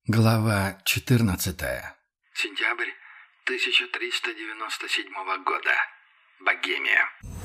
Глава 14. Сентябрь 1397 года. Богемия.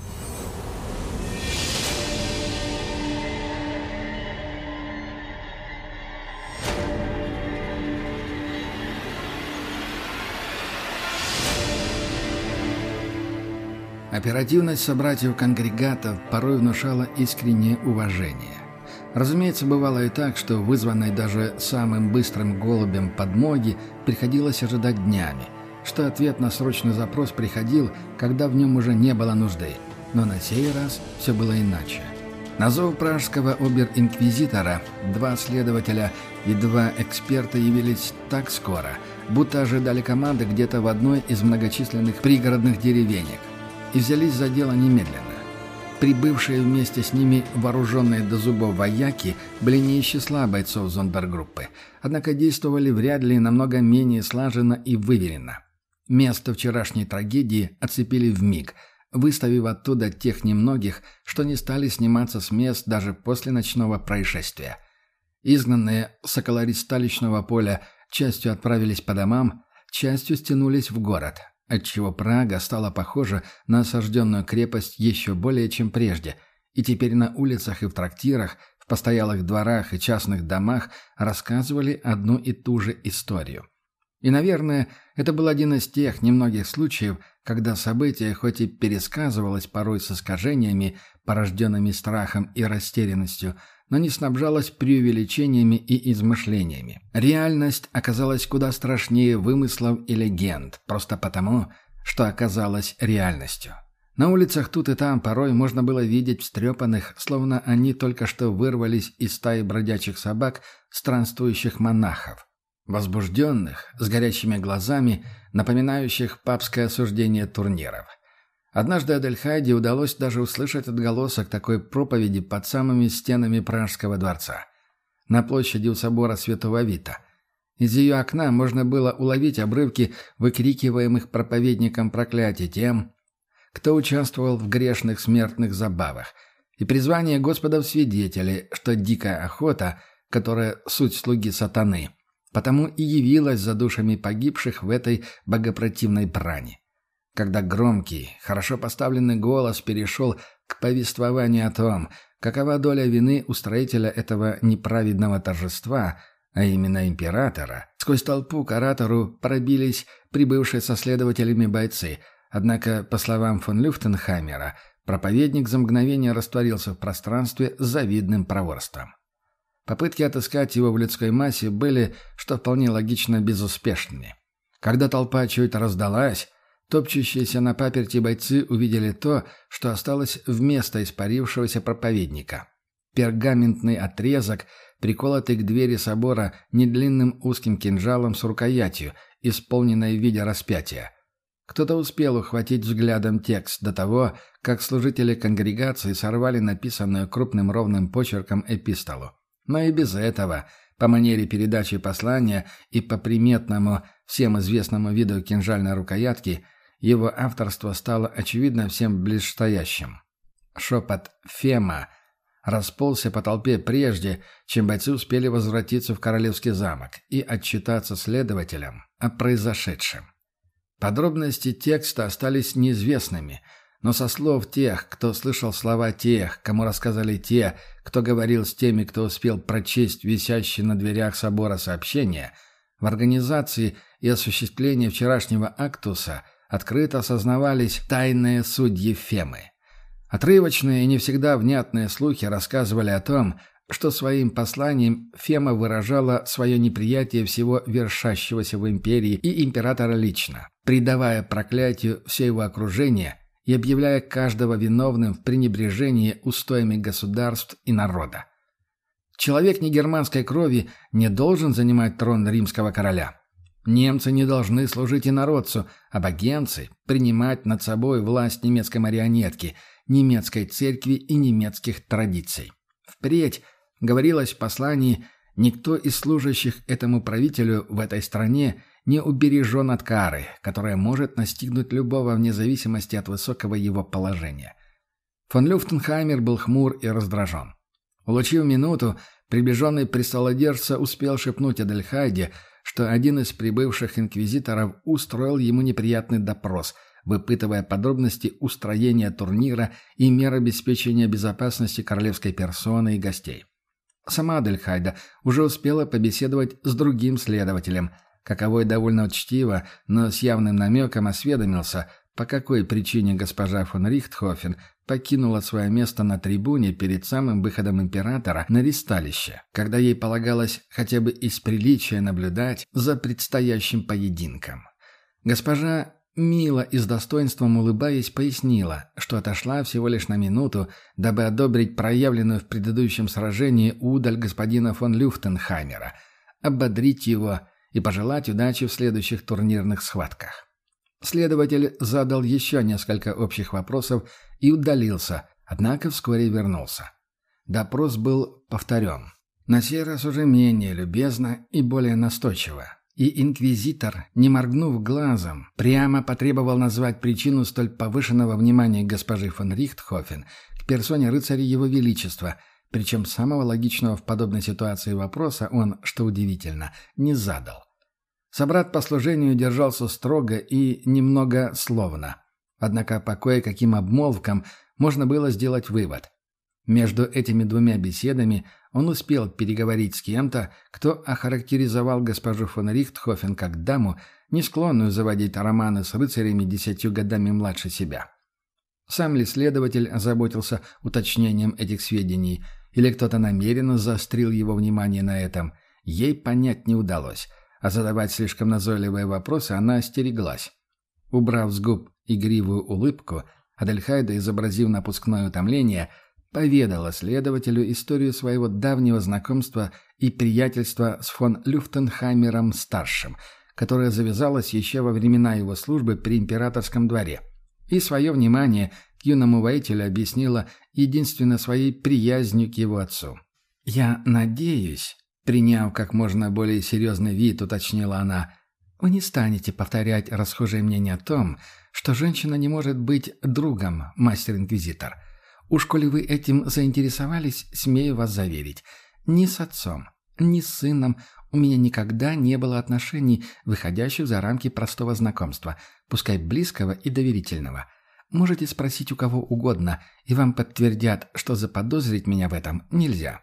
Оперативность собратьев-конгрегатов порой внушала искреннее уважение. Разумеется, бывало и так, что вызванной даже самым быстрым голубем подмоги приходилось ожидать днями, что ответ на срочный запрос приходил, когда в нем уже не было нужды. Но на сей раз все было иначе. На зов пражского обер-инквизитора 2 следователя и 2 эксперта явились так скоро, будто ожидали команды где-то в одной из многочисленных пригородных деревенек, и взялись за дело немедленно. Прибывшие вместе с ними вооруженные до зубов вояки были не из числа бойцов зондергруппы, однако действовали вряд ли намного менее слаженно и выверенно. Место вчерашней трагедии оцепили вмиг, выставив оттуда тех немногих, что не стали сниматься с мест даже после ночного происшествия. Изгнанные соколористалищного поля частью отправились по домам, частью стянулись в город, отчего Прага стала похожа на осажденную крепость еще более чем прежде, и теперь на улицах и в трактирах, в постоялых дворах и частных домах рассказывали одну и ту же историю. И, наверное, это был один из тех немногих случаев, когда событие хоть и пересказывалось порой с искажениями, порожденными страхом и растерянностью, но не снабжалось преувеличениями и измышлениями. Реальность оказалась куда страшнее вымыслов и легенд, просто потому, что оказалась реальностью. На улицах тут и там порой можно было видеть встрепанных, словно они только что вырвались из стаи бродячих собак, странствующих монахов. Возбужденных, с горящими глазами, напоминающих папское осуждение турниров. Однажды Адельхайде удалось даже услышать отголосок такой проповеди под самыми стенами Пражского дворца. На площади у собора Святого Вита. Из ее окна можно было уловить обрывки выкрикиваемых проповедником проклятий тем, кто участвовал в грешных смертных забавах, и призвание Господа в свидетели, что дикая охота, которая суть слуги сатаны, потому и явилась за душами погибших в этой богопротивной брани. Когда громкий, хорошо поставленный голос перешел к повествованию о том, какова доля вины устроителя этого неправедного торжества, а именно императора, сквозь толпу к оратору пробились прибывшие со следователями бойцы, однако, по словам фон Люфтенхаймера, проповедник за мгновение растворился в пространстве с завидным проворством. Попытки отыскать его в людской массе были, что вполне логично, безуспешными. Когда толпа чуть раздалась, топчущиеся на паперти бойцы увидели то, что осталось вместо испарившегося проповедника. Пергаментный отрезок, приколотый к двери собора недлинным узким кинжалом с рукоятью, исполненной в виде распятия. Кто-то успел ухватить взглядом текст до того, как служители конгрегации сорвали написанную крупным ровным почерком эпистолу. Но и без этого, по манере передачи послания и по приметному, всем известному виду кинжальной рукоятки, его авторство стало очевидно всем близстоящим. Шепот «Фема» расползся по толпе прежде, чем бойцы успели возвратиться в Королевский замок и отчитаться следователям о произошедшем. Подробности текста остались неизвестными, но со слов тех, кто слышал слова тех, кому рассказали те, кто говорил с теми, кто успел прочесть висящие на дверях собора сообщения, в организации и осуществлении вчерашнего актуса открыто осознавались тайные судьи Фемы. Отрывочные и не всегда внятные слухи рассказывали о том, что своим посланием Фема выражала свое неприятие всего вершащегося в империи и императора лично, придавая проклятию все его окружение и объявляя каждого виновным в пренебрежении устоями государств и народа. Человек негерманской крови не должен занимать трон римского короля. Немцы не должны служить инородцу, а богемцы – принимать над собой власть немецкой марионетки, немецкой церкви и немецких традиций. Впредь, говорилось в послании, никто из служащих этому правителю в этой стране не убережен от кары, которая может настигнуть любого вне зависимости от высокого его положения. Фон Люфтенхаймер был хмур и раздражен. Улучив минуту, Приближенный престолодержца успел шепнуть Адельхайде, что один из прибывших инквизиторов устроил ему неприятный допрос, выпытывая подробности устроения турнира и мер обеспечения безопасности королевской персоны и гостей. Сама Адельхайда уже успела побеседовать с другим следователем, каковой довольно учтиво, но с явным намеком осведомился, по какой причине госпожа фон Рихтхофен покинула свое место на трибуне перед самым выходом императора на ристалище, когда ей полагалось хотя бы из приличия наблюдать за предстоящим поединком. Госпожа, мило и с достоинством улыбаясь, пояснила, что отошла всего лишь на минуту, дабы одобрить проявленную в предыдущем сражении удаль господина фон Люфтенхаймера, ободрить его и пожелать удачи в следующих турнирных схватках. Следователь задал еще несколько общих вопросов и удалился, однако вскоре вернулся. Допрос был повторен. На сей раз уже менее любезно и более настойчиво. И инквизитор, не моргнув глазом, прямо потребовал назвать причину столь повышенного внимания госпожи фон Рихтхофен к персоне рыцаря Его Величества, причем самого логичного в подобной ситуации вопроса он, что удивительно, не задал. Собрат по служению держался строго и немного словно. Однако по кое-каким обмолвкам можно было сделать вывод. Между этими двумя беседами он успел переговорить с кем-то, кто охарактеризовал госпожу фон Рихтхофен как даму, не склонную заводить романы с рыцарями 10 годами младше себя. Сам ли следователь озаботился уточнением этих сведений, или кто-то намеренно заострил его внимание на этом, ей понять не удалось, а задавать слишком назойливые вопросы она остереглась. Убрав с губ игривую улыбку, Адельхайда, изобразив напускное утомление, поведала следователю историю своего давнего знакомства и приятельства с фон Люфтенхаймером-старшим, которое завязалось еще во времена его службы при императорском дворе, и свое внимание к юному воителю объяснила единственно своей приязнью к его отцу. «Я надеюсь», приняв как можно более серьезный вид, уточнила она, «вы не станете повторять расхожее мнение о том, что женщина не может быть другом, мастер-инквизитор. Уж коли вы этим заинтересовались, смею вас заверить, ни с отцом, ни с сыном у меня никогда не было отношений, выходящих за рамки простого знакомства, пускай близкого и доверительного. Можете спросить у кого угодно, и вам подтвердят, что заподозрить меня в этом нельзя».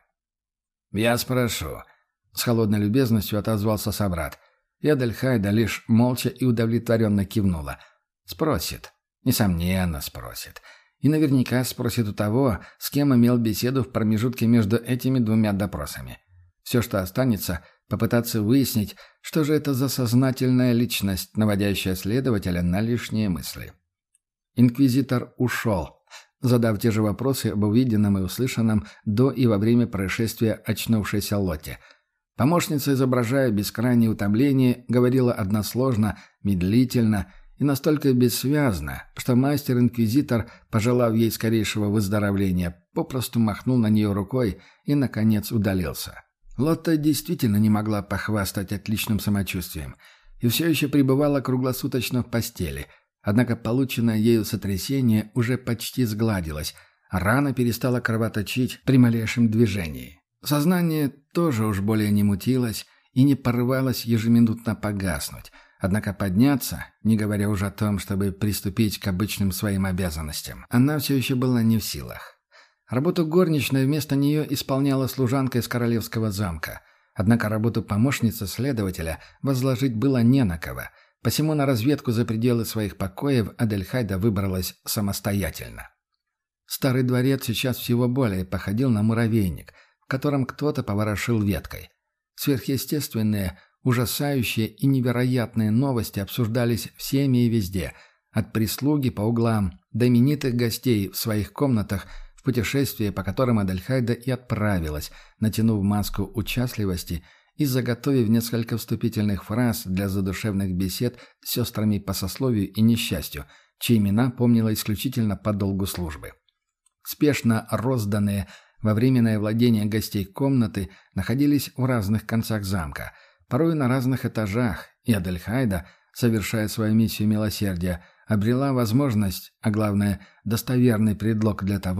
«Я спрошу», — с холодной любезностью отозвался собрат. И Адельхайда лишь молча и удовлетворенно кивнула. «Спросит. Несомненно, спросит. И наверняка спросит у того, с кем имел беседу в промежутке между этими двумя допросами. Все, что останется, попытаться выяснить, что же это за сознательная личность, наводящая следователя на лишние мысли». Инквизитор ушел, задав те же вопросы об увиденном и услышанном до и во время происшествия очнувшейся Лотте. Помощница, изображая бескрайнее утомление, говорила односложно, медлительно и настолько бессвязно, что мастер-инквизитор, пожелав ей скорейшего выздоровления, попросту махнул на нее рукой и, наконец, удалился. Лотта действительно не могла похвастать отличным самочувствием и все еще пребывала круглосуточно в постели, однако полученное ею сотрясение уже почти сгладилось, а рана перестала кровоточить при малейшем движении. Сознание тоже уж более не мутилось и не порывалось ежеминутно погаснуть, однако подняться, не говоря уже о том, чтобы приступить к обычным своим обязанностям, она все еще была не в силах. Работу горничной вместо нее исполняла служанка из королевского замка, однако работу помощницы следователя возложить было не на кого, посему на разведку за пределы своих покоев Адельхайда выбралась самостоятельно. Старый дворец сейчас всего более походил на муравейник, в котором кто-то поворошил веткой. Сверхъестественные, ужасающие и невероятные новости обсуждались всеми и везде, от прислуги по углам до именитых гостей в своих комнатах, в путешествие, по которым Адельхайда и отправилась, натянув маску участливости и заготовив несколько вступительных фраз для задушевных бесед с сестрами по сословию и несчастью, чьи имена помнила исключительно по долгу службы. Спешно розданные во временное владение гостей комнаты находились в разных концах замка, порой на разных этажах, и Адельхайда, совершая свою миссию милосердия, обрела возможность, а главное, достоверный предлог для того,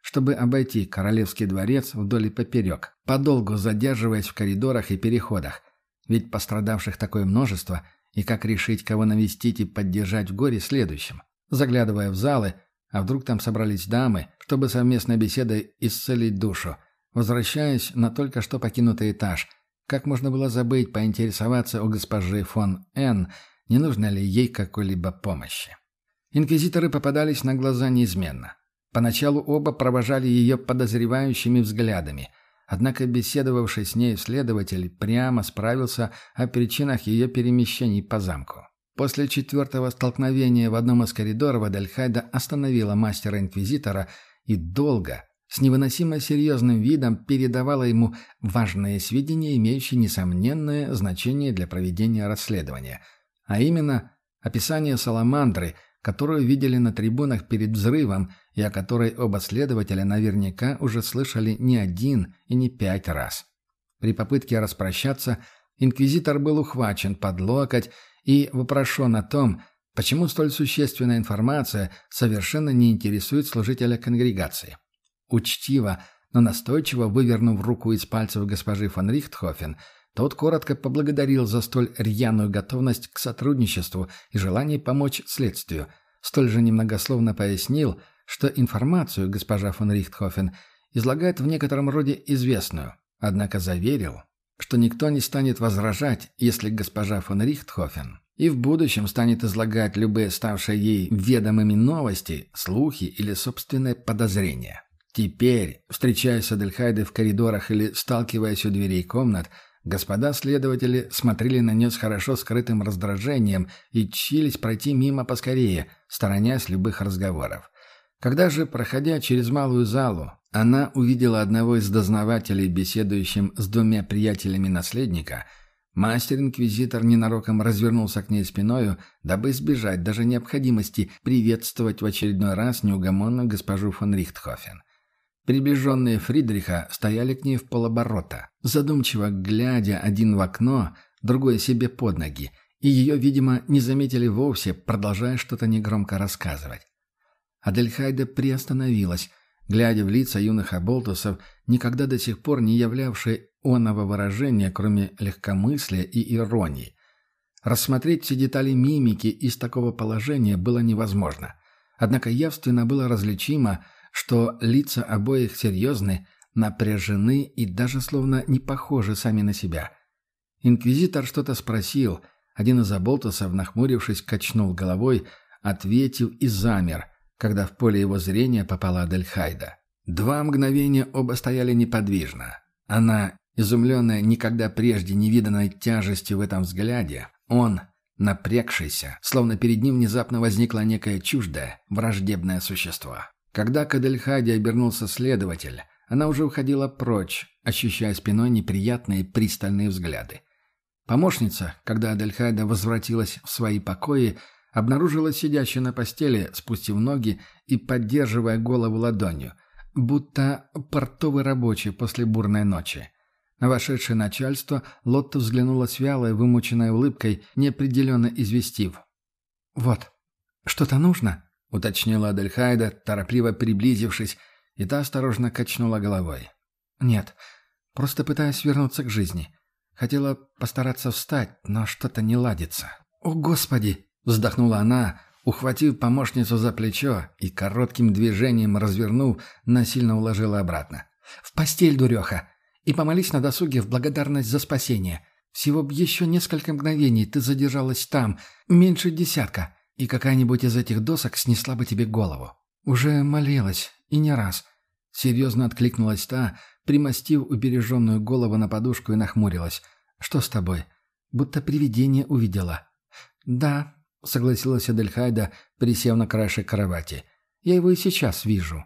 чтобы обойти королевский дворец вдоль и поперек, подолгу задерживаясь в коридорах и переходах. Ведь пострадавших такое множество, и как решить, кого навестить и поддержать в горе следующим? Заглядывая в залы, а вдруг там собрались дамы, чтобы совместной беседой исцелить душу, возвращаясь на только что покинутый этаж, как можно было забыть поинтересоваться у госпожи фон Н., не нужно ли ей какой-либо помощи. Инквизиторы попадались на глаза неизменно. Поначалу оба провожали ее подозревающими взглядами, однако беседовавший с ней следователь прямо справился о причинах ее перемещений по замку. После 4-го столкновения в одном из коридоров Адельхайда остановила мастера-инквизитора и долго, с невыносимо серьезным видом передавала ему важные сведения, имеющие несомненное значение для проведения расследования, а именно описание саламандры, которую видели на трибунах перед взрывом и о которой оба следователя наверняка уже слышали не 1 и не 5 раз. При попытке распрощаться инквизитор был ухвачен под локоть и вопрошен о том, почему столь существенная информация совершенно не интересует служителя конгрегации. Учтиво, но настойчиво вывернув руку из пальцев госпожи фон Рихтхофен, тот коротко поблагодарил за столь рьяную готовность к сотрудничеству и желание помочь следствию, столь же немногословно пояснил, что информацию госпожа фон Рихтхофен излагает в некотором роде известную, однако заверил, что никто не станет возражать, если госпожа фон Рихтхофен и в будущем станет излагать любые ставшие ей ведомыми новости, слухи или собственные подозрения. Теперь, встречаясь с Адельхайдой в коридорах или сталкиваясь у дверей комнат, господа следователи смотрели на нее с хорошо скрытым раздражением и чились пройти мимо поскорее, сторонясь любых разговоров. Когда же, проходя через малую залу, она увидела одного из дознавателей, беседующим с 2 приятелями наследника, мастер-инквизитор ненароком развернулся к ней спиною, дабы избежать даже необходимости приветствовать в очередной раз неугомонную госпожу фон Рихтхофен. Приближенные Фридриха стояли к ней в полоборота, задумчиво глядя один в окно, другой себе под ноги, и ее, видимо, не заметили вовсе, продолжая что-то негромко рассказывать. Адельхайда приостановилась, глядя в лица юных оболтусов, никогда до сих пор не являвшие оного выражения, кроме легкомыслия и иронии. Рассмотреть все детали мимики из такого положения было невозможно. Однако явственно было различимо, что лица обоих серьезны, напряжены и даже словно не похожи сами на себя. Инквизитор что-то спросил, один из оболтусов, нахмурившись, качнул головой, ответив и замер, когда в поле его зрения попала Адельхайда. 2 мгновения оба стояли неподвижно. Она, изумленная никогда прежде не виданной тяжестью в этом взгляде, он, напрягшийся, словно перед ним внезапно возникло некое чуждое, враждебное существо. Когда к Адельхайде обернулся следователь, она уже уходила прочь, ощущая спиной неприятные пристальные взгляды. Помощница, когда Адельхайда возвратилась в свои покои, обнаружила сидящей на постели, спустив ноги и поддерживая голову ладонью, будто портовый рабочий после бурной ночи. На вошедшее начальство Лотта взглянула с вялой, вымученной улыбкой, неопределенно известив. «Вот, что-то нужно?» — уточнила Адельхайда, торопливо приблизившись, и та осторожно качнула головой. «Нет, просто пытаюсь вернуться к жизни. Хотела постараться встать, но что-то не ладится». «О, Господи!» — вздохнула она, ухватив помощницу за плечо и коротким движением развернув, насильно уложила обратно. «В постель, дуреха! И помолись на досуге в благодарность за спасение. Всего б еще несколько мгновений ты задержалась там, меньше 10, и какая-нибудь из этих досок снесла бы тебе голову». «Уже молилась, и не раз». Серьезно откликнулась та, примостив убереженную голову на подушку и нахмурилась. «Что с тобой? Будто привидение увидела». «Да», — согласилась Адельхайда, присев на краешек кровати. «Я его и сейчас вижу».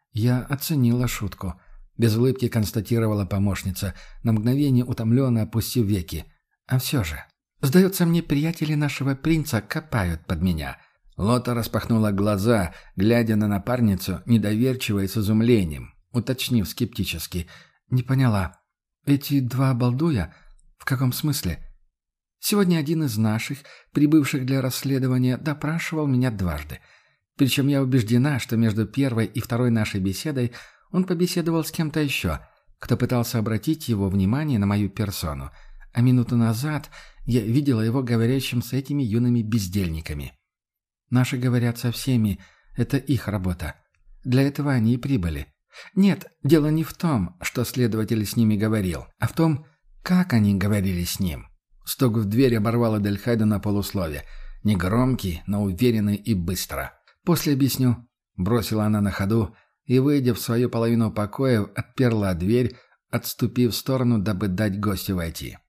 Я оценила шутку. Без улыбки констатировала помощница, на мгновение утомленно опустив веки. «А все же, сдается мне, приятели нашего принца копают под меня». Лота распахнула глаза, глядя на напарницу, недоверчиво и с изумлением, уточнив скептически. «Не поняла. Эти 2 балдуя? В каком смысле?» «Сегодня один из наших, прибывших для расследования, допрашивал меня 2. Причем я убеждена, что между первой и второй нашей беседой он побеседовал с кем-то еще, кто пытался обратить его внимание на мою персону, а минуту назад я видела его говорящим с этими юными бездельниками. Наши говорят со всеми, это их работа. Для этого они и прибыли. Нет, дело не в том, что следователь с ними говорил, а в том, как они говорили с ним. Стук в дверь оборвал Адельхайда на полуслове. Негромкий, но уверенный и быстро. «После объясню», — бросила она на ходу, и, выйдя в свою половину покоя, отперла дверь, отступив в сторону, дабы дать гостю войти.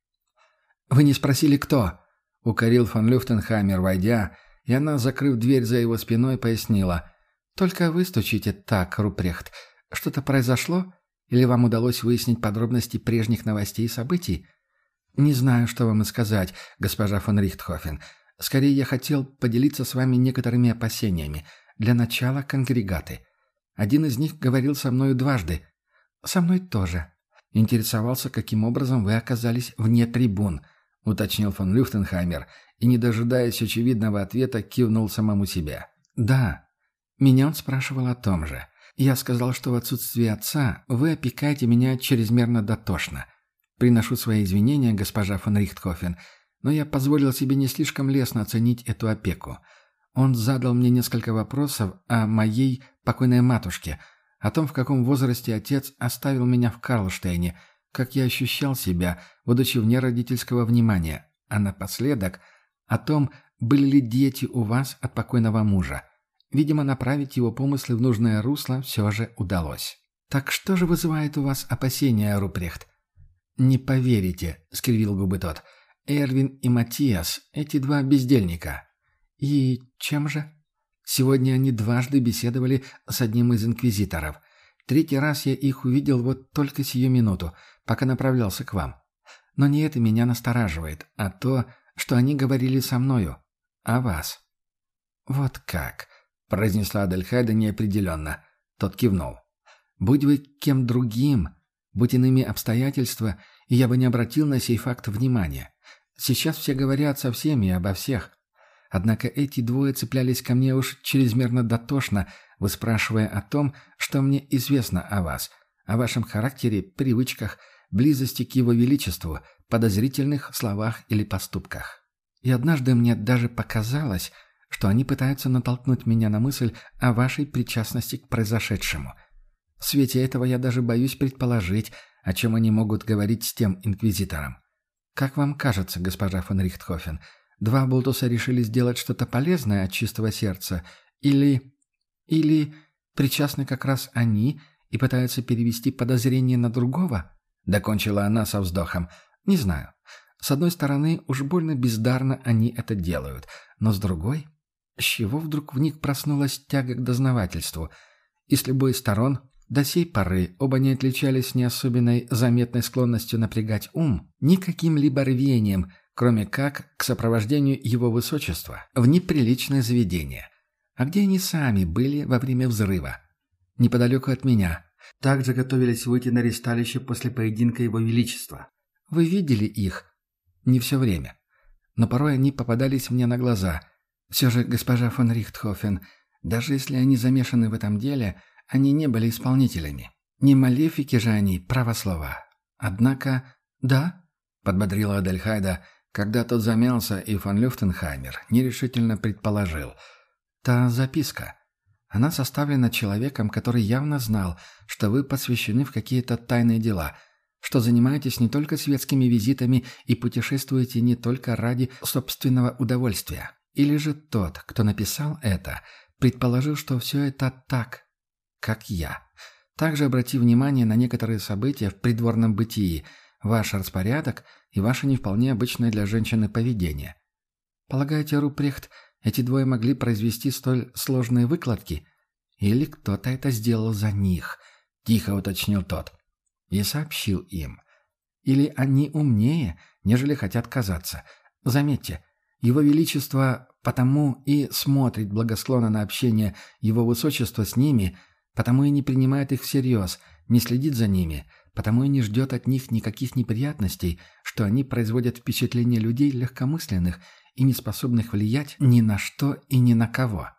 «Вы не спросили, кто?» — укорил фон Люфтенхаймер, войдя, и она, закрыв дверь за его спиной, пояснила. «Только вы стучите так, Рупрехт. Что-то произошло? Или вам удалось выяснить подробности прежних новостей и событий? Не знаю, что вам и сказать, госпожа фон Рихтхофен. Скорее, я хотел поделиться с вами некоторыми опасениями. Для начала конгрегаты. Один из них говорил со мною дважды. Со мной тоже. Интересовался, каким образом вы оказались вне трибун, уточнил фон Люфтенхаймер, и, не дожидаясь очевидного ответа, кивнул самому себе. Да, меня он спрашивал о том же. Я сказал, что в отсутствие отца вы опекаете меня чрезмерно дотошно. Приношу свои извинения, госпожа фон Рихтхофен, но я позволил себе не слишком лестно оценить эту опеку. Он задал мне несколько вопросов о моей покойной матушке, о том, в каком возрасте отец оставил меня в Карлштейне, как я ощущал себя, будучи вне родительского внимания, а напоследок о том, были ли дети у вас от покойного мужа. Видимо, направить его помыслы в нужное русло все же удалось. «Так что же вызывает у вас опасения, Рупрехт?» «Не поверите», — скривил губы тот. «Эрвин и Матиас — эти два бездельника». «И чем же?» «Сегодня они дважды беседовали с одним из инквизиторов. Третий раз я их увидел вот только сию минуту, пока направлялся к вам. Но не это меня настораживает, а то, что они говорили со мною. О вас». «Вот как», — произнесла Адельхайда неопределенно. Тот кивнул. «Будь вы кем другим, будь иными обстоятельства, и я бы не обратил на сей факт внимания. Сейчас все говорят со всеми и обо всех. Однако эти двое цеплялись ко мне уж чрезмерно дотошно, выспрашивая о том, что мне известно о вас, о вашем характере, привычках, близости к его величеству, подозрительных словах или поступках. И однажды мне даже показалось, что они пытаются натолкнуть меня на мысль о вашей причастности к произошедшему. В свете этого я даже боюсь предположить, о чем они могут говорить с тем инквизитором. Как вам кажется, госпожа фон Рихтхофен, два болтуса решили сделать что-то полезное от чистого сердца? Или причастны как раз они и пытаются перевести подозрение на другого?» Докончила она со вздохом. «Не знаю. С одной стороны, уж больно бездарно они это делают, но с другой, с чего вдруг в них проснулась тяга к дознавательству? И с любой из сторон до сей поры оба не отличались ни особенной заметной склонностью напрягать ум, ни каким-либо рвением, кроме как к сопровождению его высочества в неприличное заведение. А где они сами были во время взрыва? Неподалеку от меня. Также готовились выйти на ристалище после поединка его величества. Вы видели их? Не все время. Но порой они попадались мне на глаза. Все же, госпожа фон Рихтхофен, даже если они замешаны в этом деле, они не были исполнителями. Не малефики же они, право слова. Однако, да, подбодрила Адельхайда, когда тот замялся, и фон Люфтенхаймер нерешительно предположил. Та записка. Она составлена человеком, который явно знал, что вы посвящены в какие-то тайные дела, что занимаетесь не только светскими визитами и путешествуете не только ради собственного удовольствия. Или же тот, кто написал это, предположил, что все это так, как я. Также обрати внимание на некоторые события в придворном бытии, ваш распорядок и ваше не вполне обычное для женщины поведение. Полагаете, Рупрехт, эти двое могли произвести столь сложные выкладки? Или кто-то это сделал за них? Тихо уточнил тот. И сообщил им. Или они умнее, нежели хотят казаться. Заметьте, его величество потому и смотрит благосклонно на общение его высочества с ними, потому и не принимает их всерьез, не следит за ними, потому и не ждет от них никаких неприятностей, что они производят впечатление людей легкомысленных и не способных влиять ни на что и ни на кого.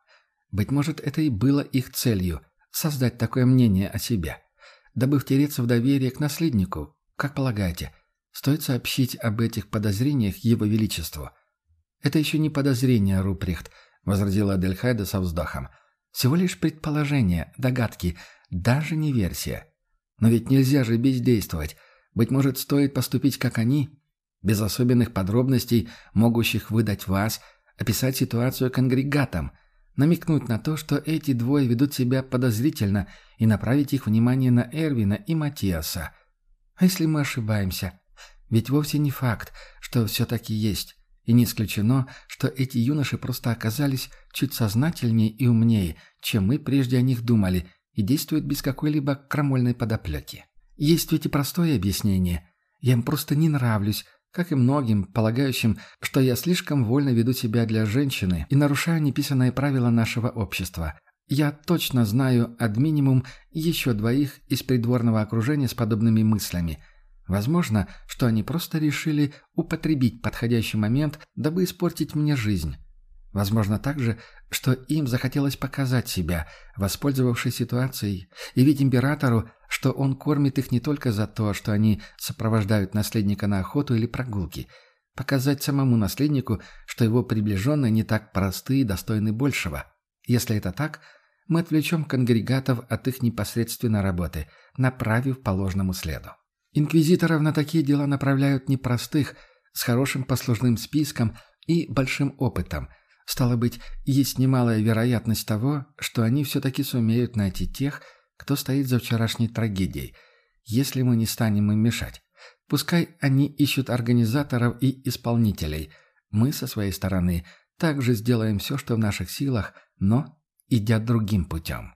Быть может, это и было их целью – создать такое мнение о себе. Дабы втереться в доверие к наследнику, как полагаете, стоит сообщить об этих подозрениях Его Величеству? «Это еще не подозрение, Руприхт», — возразила Адельхайда со вздохом. «Всего лишь предположение, догадки, даже не версия. Но ведь нельзя же бездействовать. Быть может, стоит поступить, как они, без особенных подробностей, могущих выдать вас, описать ситуацию конгрегатам, намекнуть на то, что эти двое ведут себя подозрительно, и направить их внимание на Эрвина и Матиаса. А если мы ошибаемся? Ведь вовсе не факт, что все-таки есть. И не исключено, что эти юноши просто оказались чуть сознательнее и умнее, чем мы прежде о них думали, и действуют без какой-либо крамольной подоплеки. Есть ведь и простое объяснение. Я им просто не нравлюсь, как и многим, полагающим, что я слишком вольно веду себя для женщины и нарушаю неписанные правила нашего общества. Я точно знаю ad минимум еще двоих из придворного окружения с подобными мыслями. Возможно, что они просто решили употребить подходящий момент, дабы испортить мне жизнь. Возможно также, что им захотелось показать себя, воспользовавшись ситуацией, и ведь императору, что он кормит их не только за то, что они сопровождают наследника на охоту или прогулки, показать самому наследнику, что его приближенные не так просты и достойны большего. Если это так, мы отвлечем конгрегатов от их непосредственной работы, направив по ложному следу. Инквизиторов на такие дела направляют непростых, с хорошим послужным списком и большим опытом. Стало быть, есть немалая вероятность того, что они все-таки сумеют найти тех, кто стоит за вчерашней трагедией, если мы не станем им мешать. Пускай они ищут организаторов и исполнителей. Мы, со своей стороны, также сделаем все, что в наших силах, но идя другим путем.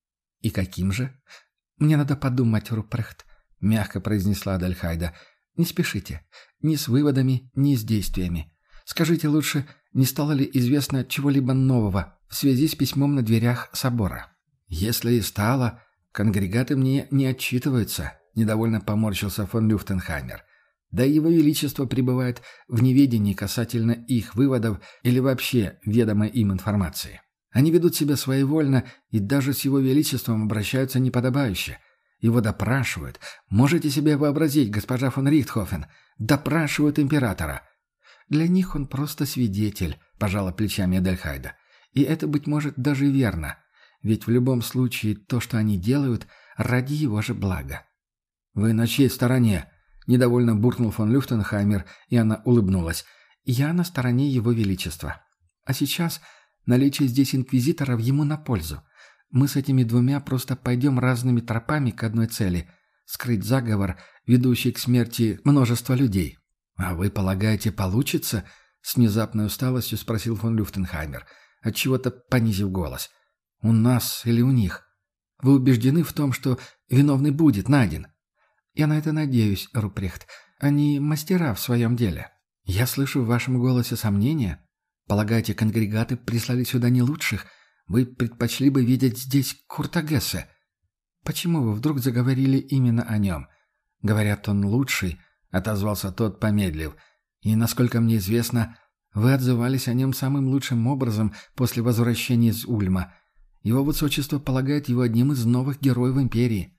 И каким же? Мне надо подумать, Рупрехт. — мягко произнесла Адельхайда. «Не спешите. Ни с выводами, ни с действиями. Скажите лучше, не стало ли известно чего-либо нового в связи с письмом на дверях собора?» «Если и стало, конгрегаты мне не отчитываются», — недовольно поморщился фон Люфтенхаймер. «Да и Его Величество пребывает в неведении касательно их выводов или вообще ведомой им информации. Они ведут себя своевольно и даже с Его Величеством обращаются неподобающе. Его допрашивают. Можете себе вообразить, госпожа фон Рихтхофен? Допрашивают императора. Для них он просто свидетель, пожала плечами Эдельхайда. И это, быть может, даже верно. Ведь в любом случае то, что они делают, ради его же блага. «Вы на чьей стороне?» – недовольно буркнул фон Люфтенхаймер, и она улыбнулась. «Я на стороне его величества. А сейчас наличие здесь инквизиторов ему на пользу. Мы с этими двумя просто пойдем разными тропами к одной цели – скрыть заговор, ведущий к смерти множества людей». «А вы полагаете, получится?» – с внезапной усталостью спросил фон Люфтенхаймер, отчего-то понизив голос. «У нас или у них? Вы убеждены в том, что виновный будет найден?» «Я на это надеюсь, Рупрехт. Они мастера в своем деле. Я слышу в вашем голосе сомнения. Полагаете, конгрегаты прислали сюда не лучших? Вы предпочли бы видеть здесь Курта Гессе. Почему вы вдруг заговорили именно о нем? Говорят, он лучший, — отозвался тот, помедлив. И, насколько мне известно, вы отзывались о нем самым лучшим образом после возвращения из Ульма. Его высочество полагает его одним из новых героев империи.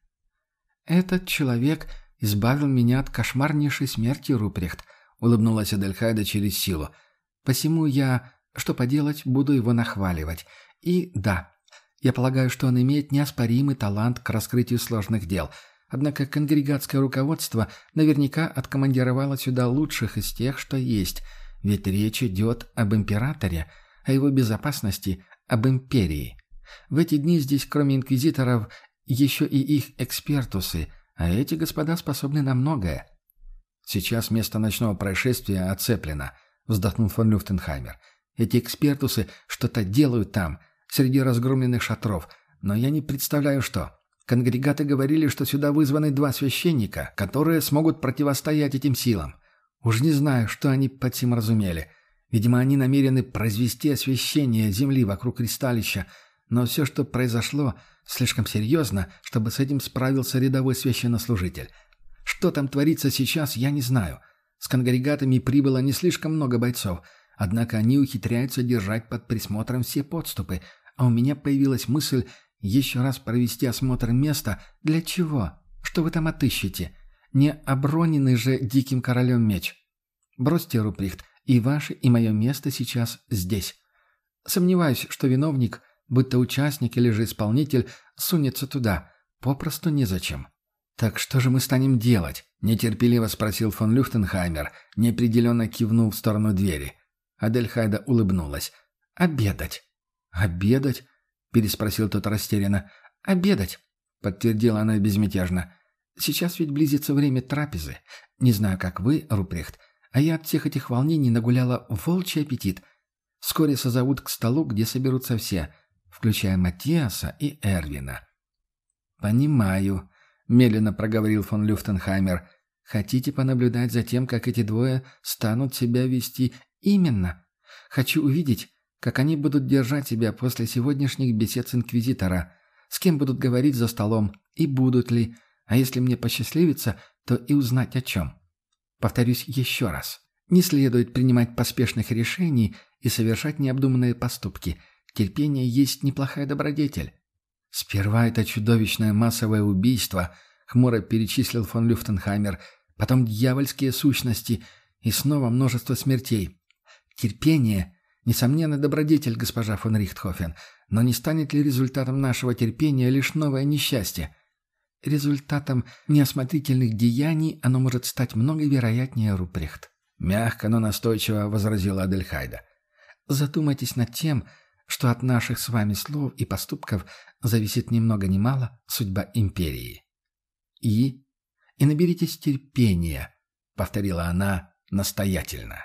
Этот человек избавил меня от кошмарнейшей смерти, Рупрехт, — улыбнулась Эдельхайда через силу. Посему я, что поделать, буду его нахваливать. И да, я полагаю, что он имеет неоспоримый талант к раскрытию сложных дел. Однако конгрегатское руководство наверняка откомандировало сюда лучших из тех, что есть. Ведь речь идет об императоре, о его безопасности, об империи. В эти дни здесь, кроме инквизиторов, еще и их экспертусы, а эти господа способны на многое. «Сейчас место ночного происшествия оцеплено», — вздохнул фон Люфтенхаймер. «Эти экспертусы что-то делают там, среди разгромленных шатров, но я не представляю, что. Конгрегаты говорили, что сюда вызваны 2 священника, которые смогут противостоять этим силам. Уж не знаю, что они под сим разумели. Видимо, они намерены произвести освящение земли вокруг ристалища, но все, что произошло, слишком серьезно, чтобы с этим справился рядовой священнослужитель. Что там творится сейчас, я не знаю. С конгрегатами прибыло не слишком много бойцов, однако они ухитряются держать под присмотром все подступы, а у меня появилась мысль еще раз провести осмотр места. Для чего? Что вы там отыщете? Не оброненный же диким королем меч. Бросьте, Руприхт, и ваше, и мое место сейчас здесь. Сомневаюсь, что виновник, будь то участник или же исполнитель, сунется туда. Попросту незачем. «Так что же мы станем делать?» – нетерпеливо спросил фон Люфтенхаймер, неопределенно кивнув в сторону двери. Адельхайда улыбнулась. «Обедать». «Обедать?» – переспросил тот растерянно. «Обедать», – подтвердила она безмятежно. «Сейчас ведь близится время трапезы. Не знаю, как вы, Руприхт, а я от всех этих волнений нагуляла волчий аппетит. Вскоре созовут к столу, где соберутся все, включая Матиаса и Эрвина». «Понимаю», — медленно проговорил фон Люфтенхаймер. «Хотите понаблюдать за тем, как эти двое станут себя вести?» «Именно. Хочу увидеть, как они будут держать себя после сегодняшних бесед с Инквизитора, с кем будут говорить за столом, и будут ли, а если мне посчастливится, то и узнать о чем. Повторюсь еще раз. Не следует принимать поспешных решений и совершать необдуманные поступки. Терпение есть неплохая добродетель». «Сперва это чудовищное массовое убийство», — хмуро перечислил фон Люфтенхаймер, «потом дьявольские сущности и снова множество смертей. Терпение — несомненно добродетель, госпожа фон Рихтхофен, но не станет ли результатом нашего терпения лишь новое несчастье? Результатом неосмотрительных деяний оно может стать много вероятнее, Руприхт», — мягко, но настойчиво возразила Адельхайда. «Задумайтесь над тем, что от наших с вами слов и поступков зависит ни много ни мало судьба империи. И наберитесь терпения», — повторила она настоятельно.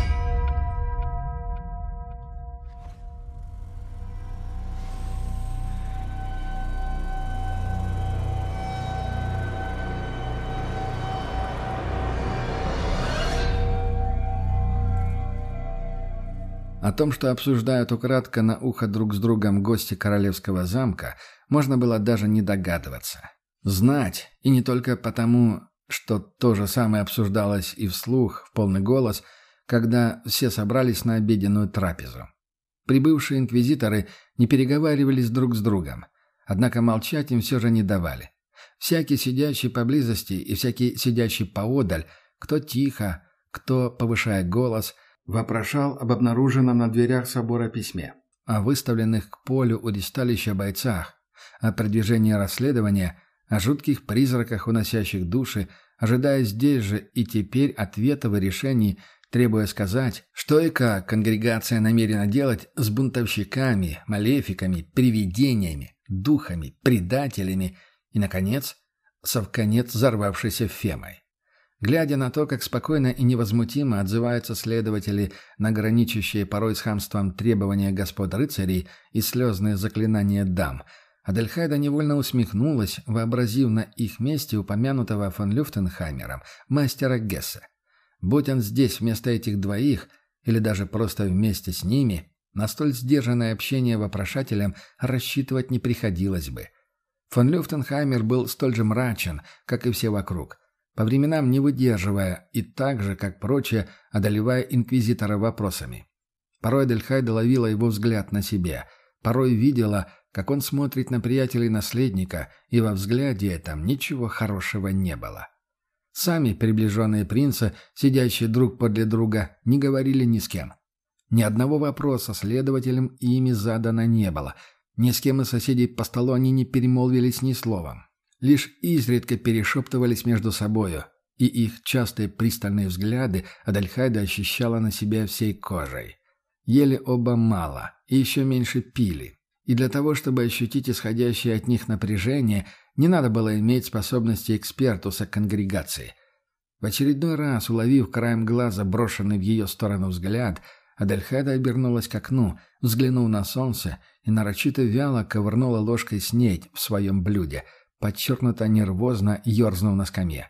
О том, что обсуждают украдко на ухо друг с другом гости королевского замка, можно было даже не догадываться. Знать, и не только потому, что то же самое обсуждалось и вслух, в полный голос, когда все собрались на обеденную трапезу. Прибывшие инквизиторы не переговаривались друг с другом, однако молчать им все же не давали. Всякий сидящий поблизости и всякий сидящий поодаль, кто тихо, кто повышая голос – вопрошал об обнаруженном на дверях собора письме, о выставленных к полю у ресталища бойцах, о продвижении расследования, о жутких призраках, уносящих души, ожидая здесь же и теперь ответов и решений, требуя сказать, что и как конгрегация намерена делать с бунтовщиками, малефиками, привидениями, духами, предателями и, наконец, совконец взорвавшейся Фемой. Глядя на то, как спокойно и невозмутимо отзываются следователи на граничащие порой с хамством требования господ рыцарей и слезные заклинания дам, Адельхайда невольно усмехнулась, вообразив на их месте упомянутого фон Люфтенхаймером мастера Гессе. Будь он здесь вместо этих двоих, или даже просто вместе с ними, на столь сдержанное общение вопрошателям рассчитывать не приходилось бы. Фон Люфтенхаймер был столь же мрачен, как и все вокруг, по временам не выдерживая и так же, как прочие, одолевая инквизитора вопросами. Порой Адельхайда ловила его взгляд на себе, порой видела, как он смотрит на приятелей наследника, и во взгляде этом ничего хорошего не было. Сами приближенные принца, сидящие друг подле друга, не говорили ни с кем. Ни одного вопроса следователям ими задано не было, ни с кем из соседей по столу они не перемолвились ни словом. Лишь изредка перешептывались между собою, и их частые пристальные взгляды Адельхайда ощущала на себе всей кожей. Ели оба мало, и еще меньше пили. И для того, чтобы ощутить исходящее от них напряжение, не надо было иметь способности экспертуса конгрегации. В очередной раз, уловив краем глаза брошенный в ее сторону взгляд, Адельхайда обернулась к окну, взглянув на солнце, и нарочито вяло ковырнула ложкой снедь в своем блюде – подчеркнуто нервозно ерзнув на скамье.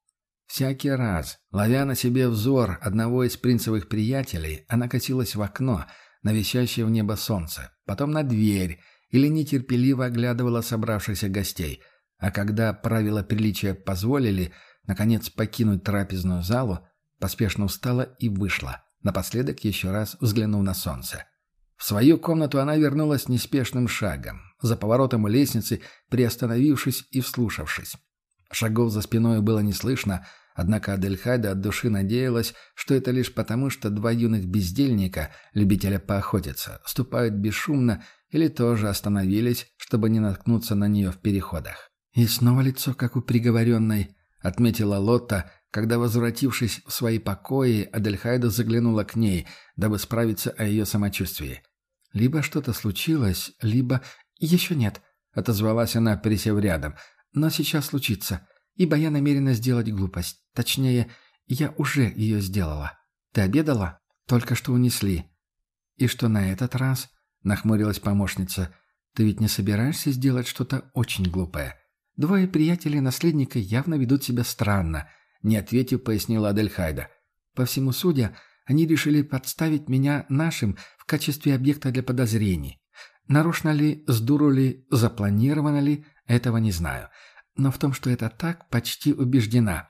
Всякий раз, ловя на себе взор одного из принцевых приятелей, она косилась в окно, на висящее в небо солнце, потом на дверь или нетерпеливо оглядывала собравшихся гостей, а когда правила приличия позволили, наконец, покинуть трапезную залу, поспешно встала и вышла, напоследок еще раз взглянув на солнце. В свою комнату она вернулась неспешным шагом, за поворотом у лестницы, приостановившись и вслушавшись. Шагов за спиной было не слышно, однако Адельхайда от души надеялась, что это лишь потому, что два юных бездельника, любителя поохотиться, ступают бесшумно или тоже остановились, чтобы не наткнуться на нее в переходах. «И снова лицо, как у приговоренной», — отметила Лотта, когда, возвратившись в свои покои, Адельхайда заглянула к ней, дабы справиться о ее самочувствии. «Либо что-то случилось, либо...» «Еще нет», — отозвалась она, присев рядом. «Но сейчас случится, ибо я намерена сделать глупость. Точнее, я уже ее сделала. Ты обедала? Только что унесли». «И что на этот раз?» — нахмурилась помощница. «Ты ведь не собираешься сделать что-то очень глупое? Двое приятелей наследника явно ведут себя странно», — не ответив, пояснила Адельхайда. «По всему судя, они решили подставить меня нашим в качестве объекта для подозрений. Нарочно ли, сдуру ли, запланировано ли, этого не знаю. Но в том, что это так, почти убеждена».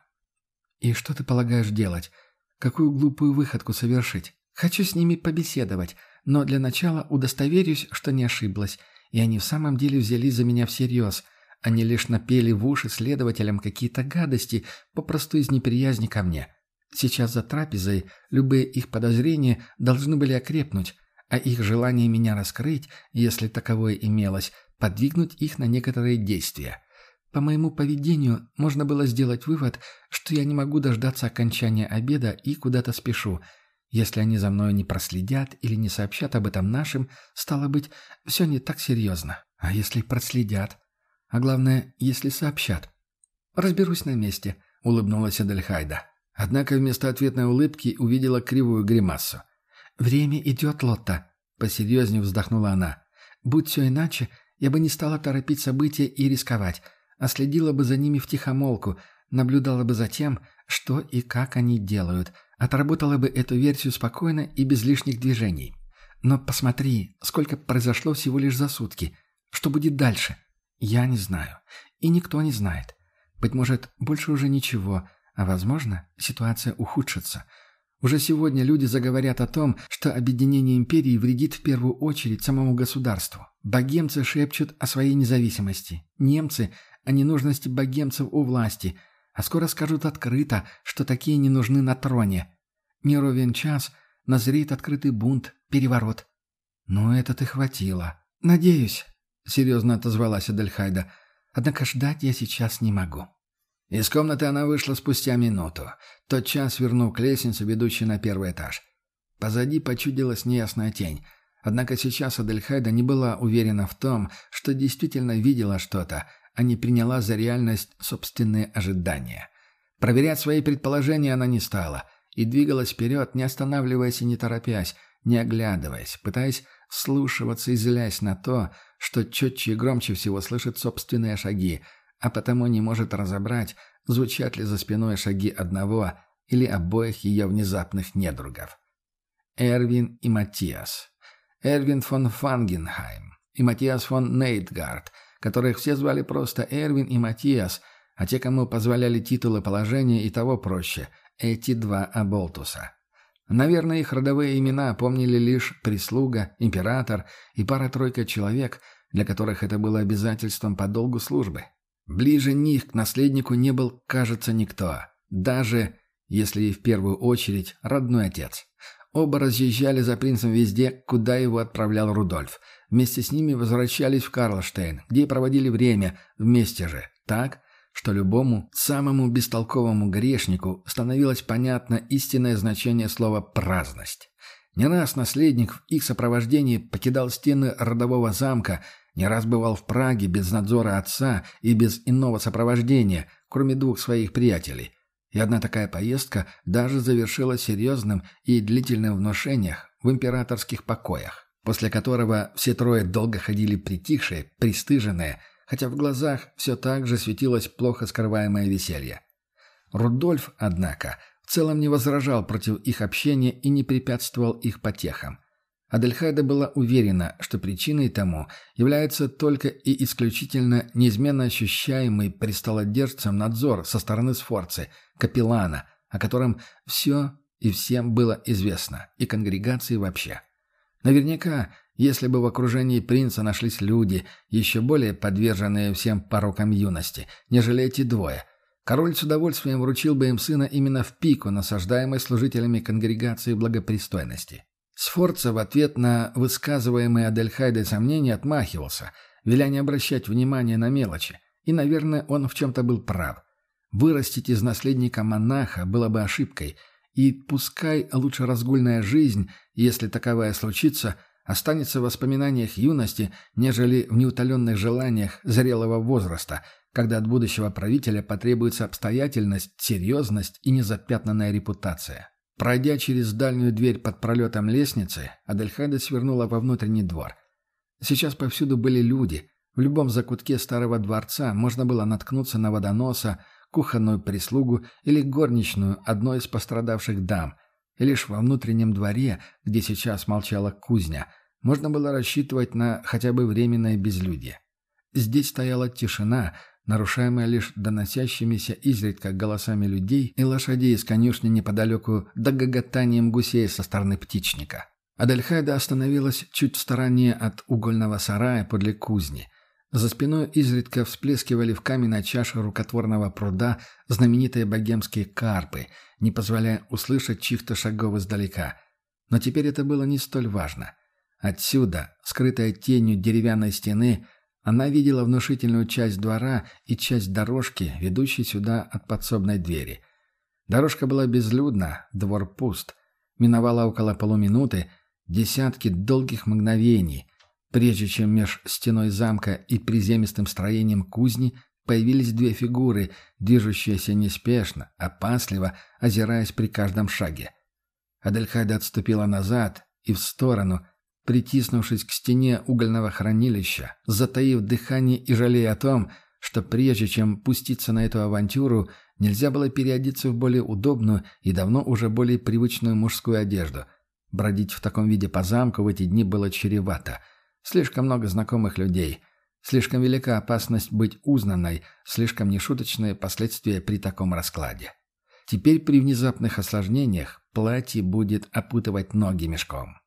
«И что ты полагаешь делать? Какую глупую выходку совершить? Хочу с ними побеседовать, но для начала удостоверюсь, что не ошиблась, и они в самом деле взялись за меня всерьез. Они лишь напели в уши следователям какие-то гадости, попросту из неприязни ко мне. Сейчас за трапезой любые их подозрения должны были окрепнуть, а их желание меня раскрыть, если таковое имелось, подвигнуть их на некоторые действия. По моему поведению можно было сделать вывод, что я не могу дождаться окончания обеда и куда-то спешу. Если они за мной не проследят или не сообщат об этом нашим, стало быть, все не так серьезно. А если проследят? А главное, если сообщат? Разберусь на месте», — улыбнулась Адельхайда. Однако вместо ответной улыбки увидела кривую гримасу. «Время идет, Лотта», — посерьезнее вздохнула она. «Будь все иначе, я бы не стала торопить события и рисковать, а следила бы за ними втихомолку, наблюдала бы за тем, что и как они делают, отработала бы эту версию спокойно и без лишних движений. Но посмотри, сколько произошло всего лишь за сутки. Что будет дальше? Я не знаю. И никто не знает. Быть может, больше уже ничего, а, возможно, ситуация ухудшится. Уже сегодня люди заговорят о том, что объединение империи вредит в первую очередь самому государству. Богемцы шепчут о своей независимости. Немцы – о ненужности богемцев у власти. А скоро скажут открыто, что такие не нужны на троне. Не ровен час, назреет открытый бунт, переворот. «Ну, это-то хватило. Надеюсь», — серьезно отозвалась Адельхайда. «Однако ждать я сейчас не могу». Из комнаты она вышла спустя минуту, тотчас вернув к лестнице, ведущей на первый этаж. Позади почудилась неясная тень. Однако сейчас Адельхайда не была уверена в том, что действительно видела что-то, а не приняла за реальность собственные ожидания. Проверять свои предположения она не стала и двигалась вперед, не останавливаясь и не торопясь, не оглядываясь, пытаясь вслушиваться и злясь на то, что четче и громче всего слышит собственные шаги, а потому не может разобрать, звучат ли за спиной шаги одного или обоих ее внезапных недругов. Эрвин и Матиас. Эрвин фон Фангенхайм и Матиас фон Нейтгард, которых все звали просто Эрвин и Матиас, а те, кому позволяли титулы положения, и того проще – эти два оболтуса. Наверное, их родовые имена помнили лишь прислуга, император и пара-тройка человек, для которых это было обязательством по долгу службы. Ближе них к наследнику не был, кажется, никто, даже, если и в первую очередь, родной отец. Оба разъезжали за принцем везде, куда его отправлял Рудольф. Вместе с ними возвращались в Карлштейн, где и проводили время, вместе же, так, что любому, самому бестолковому грешнику становилось понятно истинное значение слова «праздность». Не раз наследник в их сопровождении покидал стены родового замка, не раз бывал в Праге без надзора отца и без иного сопровождения, кроме двух своих приятелей. И одна такая поездка даже завершилась серьезным и длительным внушением в императорских покоях, после которого все трое долго ходили притихшие, пристыженные, хотя в глазах все так же светилось плохо скрываемое веселье. Рудольф, однако, в целом не возражал против их общения и не препятствовал их потехам. Адельхайда была уверена, что причиной тому является только и исключительно неизменно ощущаемый престолодержцем надзор со стороны Сфорцы, капеллана, о котором все и всем было известно, и конгрегации вообще. Наверняка, Если бы в окружении принца нашлись люди, еще более подверженные всем порокам юности, нежели эти двое, король с удовольствием вручил бы им сына именно в пику, насаждаемой служителями конгрегации благопристойности. Сфорца в ответ на высказываемые Адельхайдой сомнения отмахивался, веля не обращать внимания на мелочи, и, наверное, он в чем-то был прав. Вырастить из наследника монаха было бы ошибкой, и пускай лучше разгульная жизнь, если таковая случится, останется в воспоминаниях юности, нежели в неутоленных желаниях зрелого возраста, когда от будущего правителя потребуется обстоятельность, серьезность и незапятнанная репутация. Пройдя через дальнюю дверь под пролетом лестницы, Адельхайда свернула во внутренний двор. Сейчас повсюду были люди. В любом закутке старого дворца можно было наткнуться на водоноса, кухонную прислугу или горничную одной из пострадавших дам. И лишь во внутреннем дворе, где сейчас молчала кузня, можно было рассчитывать на хотя бы временное безлюдье. Здесь стояла тишина, нарушаемая лишь доносящимися изредка голосами людей и лошадей из конюшни неподалеку да гоготанием гусей со стороны птичника. Адельхайда остановилась чуть в стороне от угольного сарая подле кузни. За спиной изредка всплескивали в каменной чаше рукотворного пруда знаменитые богемские карпы, не позволяя услышать чьих-то шагов издалека. Но теперь это было не столь важно. Отсюда, скрытая тенью деревянной стены, она видела внушительную часть двора и часть дорожки, ведущей сюда от подсобной двери. Дорожка была безлюдна, двор пуст. Миновало около полуминуты, десятки долгих мгновений, прежде чем меж стеной замка и приземистым строением кузни появились две фигуры, движущиеся неспешно, опасливо, озираясь при каждом шаге. Адельхайда отступила назад и в сторону, притиснувшись к стене угольного хранилища, затаив дыхание и жалея о том, что прежде чем пуститься на эту авантюру, нельзя было переодеться в более удобную и давно уже более привычную мужскую одежду. Бродить в таком виде по замку в эти дни было чревато. Слишком много знакомых людей, слишком велика опасность быть узнанной, слишком нешуточные последствия при таком раскладе. Теперь при внезапных осложнениях платье будет опутывать ноги мешком.